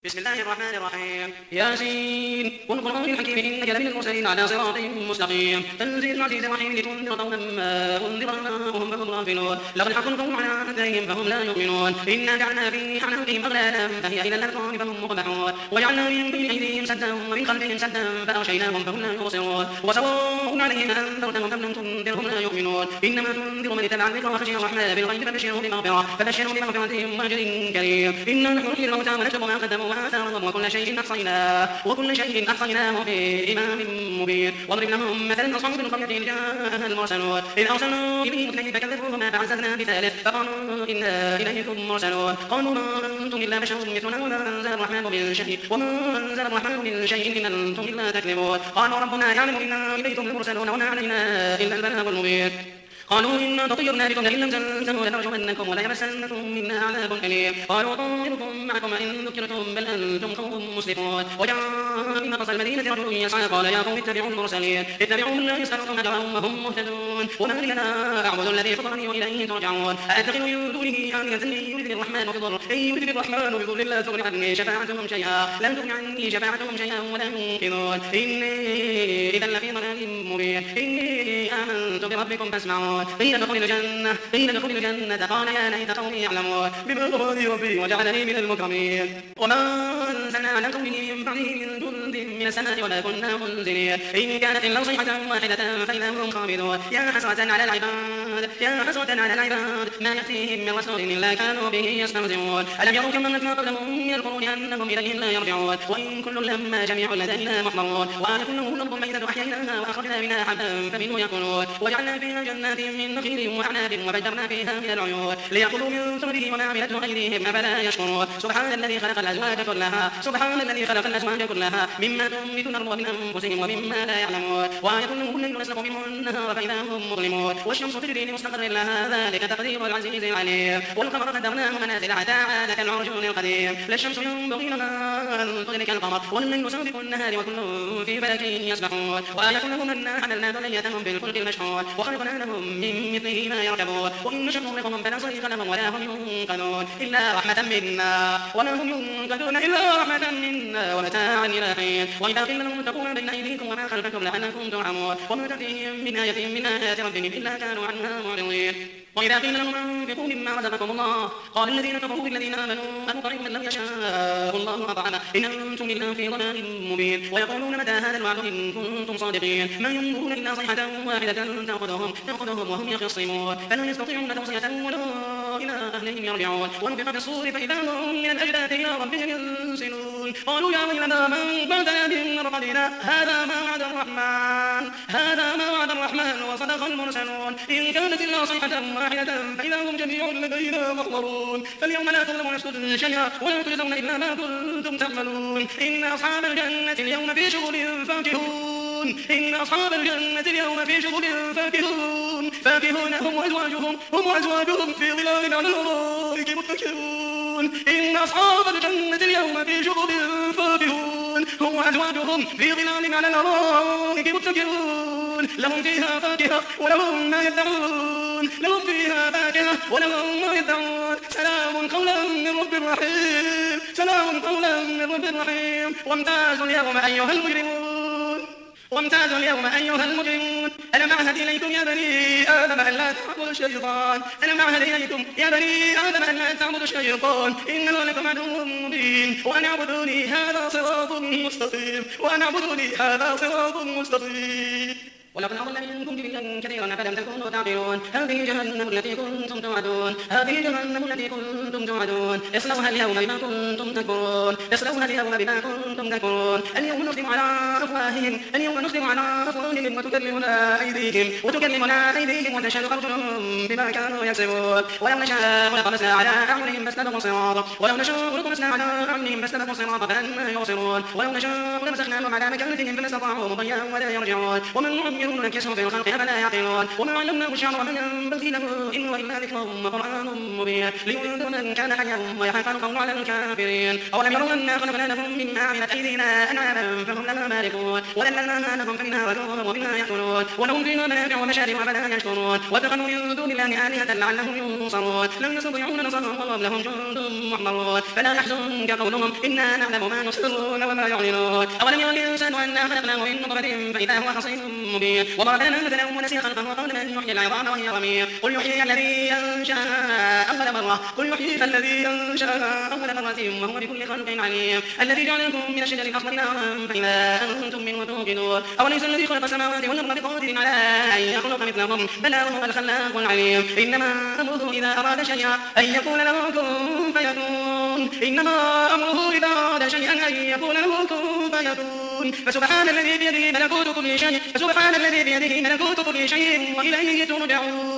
بسم الله الرحمن الرحيم ياسين والقرآن الحكيم إنك لمن المرسلين على صراط مستقيم تنزيل العزيز الرحيم لتنذر قوما ما أنذر آباؤهم فهم غافلون لقد حق القول على أكثرهم فهم لا يؤمنون إنا جعلنا في أعناقهم أغلالا فهي إلى الأذقان فهم مقمحون وجعلنا من بين أيديهم سدا ومن خلفهم سدا فأغشيناهم فهم لا يبصرون وسواء عليهم أنذرتهم أم لم تنذرهم لا يؤمنون إنما تنذر من اتبع الذكر وخشي الرحمن بالغيب فبشره بمغفرة وأجر كريم إنا نحن نحيي الموتى ونكتب ما قدموا وآثارهم وكل شيء أحصيناه في إمام مبين واضرب لهم مثلا أصحاب القرية إذ جاءها المرسلون إذ أرسلوا إليهم اثنين فكذبوهما فعززنا بثالث فقالوا إنا إليكم مرسلون قالوا ما أنتم إلا بشر مثلنا وما أنزل الرحمن من شيء إن أنتم إلا تكذبون قالوا ربنا يعلم إنا إليكم لمرسلون وما علينا إلا البلاغ المبين قالوا إنا تطيرنا بكم لئن لم تنتهوا لنرجمنكم وليمسنكم منا عذاب أليم قالوا طائركم معكم إن ذكرتم بل أنتم قوم مسرفون وجاء من أقصى المدينة رجل يسعى قال يا قوم اتبعوا المرسلين اتبعوا من لا يسألكم أجرا وهم مهتدون وما لي لا أعبد الذي فطرني وإليه ترجعون أأتخذ من دونه آلهة إن يردني الرحمن بضر لا تغن عني شفاعتهم شيئا ولا ينقذون إني إذا لفي ضلال مبين إني آمنت بربكم فاسمعون قيل ادخل الجنة قال يا ليت قومي يعلمون بما غفرني ربي وجعلني من المكرمين وما أنزلنا على قومه من بعده من جند من السماء وما كنا منزلين إن كانت إلا صيحة واحدة فإذا هم خامدون يا حسرة على العباد ما يأتيهم من رسول إلا كانوا به يستهزئون ألم يروا كم أهلكنا قبلهم من القرون أنهم إليهم لا يرجعون وإن كل لما جميع لدينا محضرون وآية لهم الأرض الميتة أحييناها وأخرجنا منها حبا فمنه يأكلون وجعلنا فيها جنات من نخيل وأعناب وفجرنا فيها من العيون ليأكلوا من ثمره وما عملته أيديهم أفلا يشكرون سبحان الذي خلق الأزواج كلها مما تنبت الأرض ومن أنفسهم ومما لا يعلمون وآية لهم الليل نسلخ منه النهار فإذا هم مظلمون والشمس تجري لمستقر لها ذلك تقدير العزيز العليم والقمر قدرناه منازل حتى عاد كالعرجون القديم لا الشمس ينبغي لها أن تدرك القمر والليل سابق النهار وكل في فلك يسبحون وآية لهم أنا حملنا ذريتهم بالفلك المشحون وخلقنا لهم من مثله ما يركبون وإن نشأ نغرقهم فلا صريخ لهم ولا هم ينقذون إلا رحمة منا ومتاعا إلى حين وإذا قيل لهم اتقوا بين أيديكم وما خلفكم لعلكم ترحمون وما تأتيهم من آية من آيات ربهم إلا كانوا عنها معرضين وإذا قيل لهم أنفقوا مما رزقكم الله قال الذين كفروا بالذين آمنوا أنطعم من لم يشاء الله أطعمه إن أنتم إلا في ضلال مبين ويقولون متى هذا الوعد إن كنتم صادقين ما ينظرون إلا صيحة واحدة تأخذهم وهم يخصمون فلا يستطيعون توصية ولا إلى أهلهم يرجعون ونفخ في الصور فإذا هم من الأجداث إلى ربهم ينسلون قالوا يا ويلنا من بعثنا من مرقدنا هذا ما وعد الرحمن وصدق المرسلون إن كانت إلا صيحة واحدة فإذا هم جميع لدينا محضرون فاليوم لا تظلم نفس شيئا ولا تجزون إلا ما كنتم تعملون إن أصحاب الجنة اليوم في شغل فاكهون هم وأزواجهم في ظلال على الأرائك متكئون إن أصحاب الجنة اليوم في شغل فاكهون هم وأزواجهم في ظلال على الأرائك متكئون لهم فيها فاكهة ولهم ما يدعون سلام قولا من رب رحيم وامتازوا اليوم أيها المجرمون ألم أعهد إليكم يا بني آدم أن لا تعبدوا الشيطان إنه لكم عدو مبين وأن اعبدوني هذا صراط مستقيم ولقد أضل منكم جبلا كثيرا أفلم تكونوا تعقلون هذه جهنم التي كنتم توعدون اصلوها اليوم بما كنتم تكفرون اليوم نختم على أفواههم وتكلمنا أيديهم وتشهد أرجلهم بما كانوا يكسبون ولو نشاء لطمسنا على أعينهم فاستبقوا الصراط فأنى يبصرون ولو نشاء لمسخناهم على مكانتهم فما استطاعوا مضيا ولا يرجعون ومن يرون نكسه في الخلق أفلا يعقلون وما علمناه الشعر وما ينبغي له إن هو إلا ذكر وقرآن مبين لينذر من كان حيا ويحق القول على الكافرين أولم يروا أنا خلقنا لهم مما عملت أيدينا أنعاما فهم لها مالكون وذللناها لهم فمنها ركوبهم ومنها يأكلون ولهم فيها منافع ومشارب أفلا يشكرون واتخذوا من دون الله آلهة لعلهم ينصرون لن يستطيعون نصرهم وهم لهم جند محضرون فلا يحزنك قولهم إنا نعلم ما يسرون وما يعلنون أولم يرى الإنسان أنا خلقناه من نطفة فإذا هو خصيم مبين وضرب لنا مثلا ونسي خلقه وقال من يحيي العظام وهي رميم قل يحيي الذي أنشأها أول مرة قل يحيي الذي أنشأها أول مرة وهو بكل خلق عليم الذي جعلكم من الشجر الأخضر نارا فإذا أنتم منه توقدون أوليس الذي خلق السماوات والأرض بقادر على أن يخلق مثلهم بلى وهو الخلاق العليم إنما أمره إذا أراد شيئا أن يقول له كن فيكون إنما أمره إذا أراد شيئا أن يقول له كن فيكون فسبحان الذي بيده ملكوت كل شيء وإليه ترجعون